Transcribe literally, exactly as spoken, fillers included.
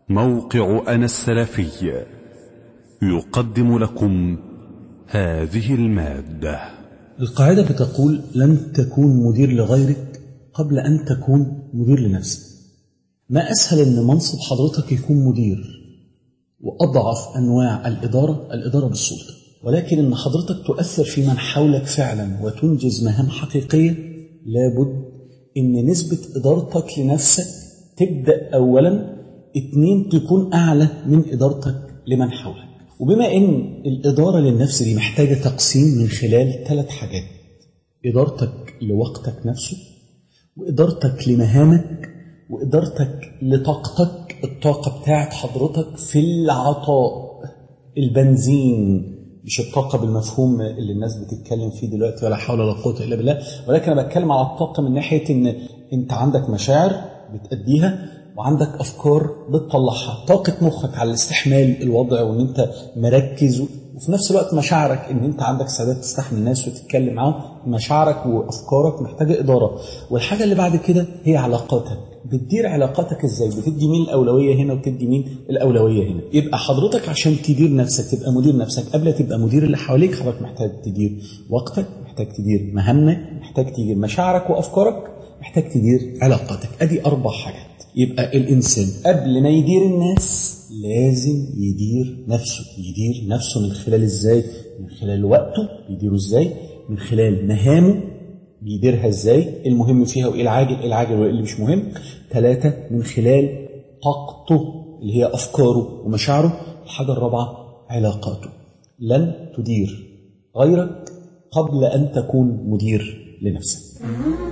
موقع أنا السلفي يقدم لكم هذه المادة. القاعدة بتقول: لن تكون مدير لغيرك قبل أن تكون مدير لنفسك. ما أسهل أن منصب حضرتك يكون مدير، وأضعف أنواع الإدارة الإدارة بالسلطة، ولكن أن حضرتك تؤثر في من حولك فعلا وتنجز مهام حقيقية، لابد أن نسبة إدارتك لنفسك تبدأ أولا، اتنين تكون أعلى من إدارتك لمن حولك. وبما أن الإدارة للنفس دي محتاجة تقسيم من خلال ثلاث حاجات: إدارتك لوقتك نفسه، وإدارتك لمهامك، وإدارتك لطاقتك، الطاقة بتاعت حضرتك في العطاء، البنزين، مش الطاقة بالمفهوم اللي الناس بتتكلم فيه دلوقتي ولا حول ولا قوة إلا بالله، ولكن أنا بتكلم على الطاقة من ناحية إن أنت عندك مشاعر بتأديها، وعندك أفكار بتطلعها، طاقة مخك على الاستحمال الوضع وإن أنت مركز، وفي نفس الوقت مشاعرك إن أنت عندك سعادة تستحمل الناس وتتكلم معهم. مشاعرك وأفكارك محتاجة إدارة. والحاجة اللي بعد كده هي علاقاتك. بتدير علاقاتك إزاي؟ بتدي مين الأولوية هنا وتدي مين الأولوية هنا. يبقى حضرتك عشان تدير نفسك، تبقى مدير نفسك قبل تبقى مدير اللي حواليك، حضرتك محتاج تدير وقتك، محتاج تدير مهامك، محتاج تدير مشاعرك وأفكارك، محتاج تدير علاقاتك. أدي أربع حاجات. يبقى الإنسان قبل ما يدير الناس لازم يدير نفسه. يدير نفسه من خلال إزاي؟ من خلال وقته بيديره إزاي، من خلال مهامه بيديرها إزاي، المهم فيها وإيه العاجل، العاجل واللي مش مهم. ثلاثة، من خلال طاقته اللي هي أفكاره ومشاعره. الحاجة الرابعة علاقاته. لن تدير غيرك قبل أن تكون مدير لنفسك.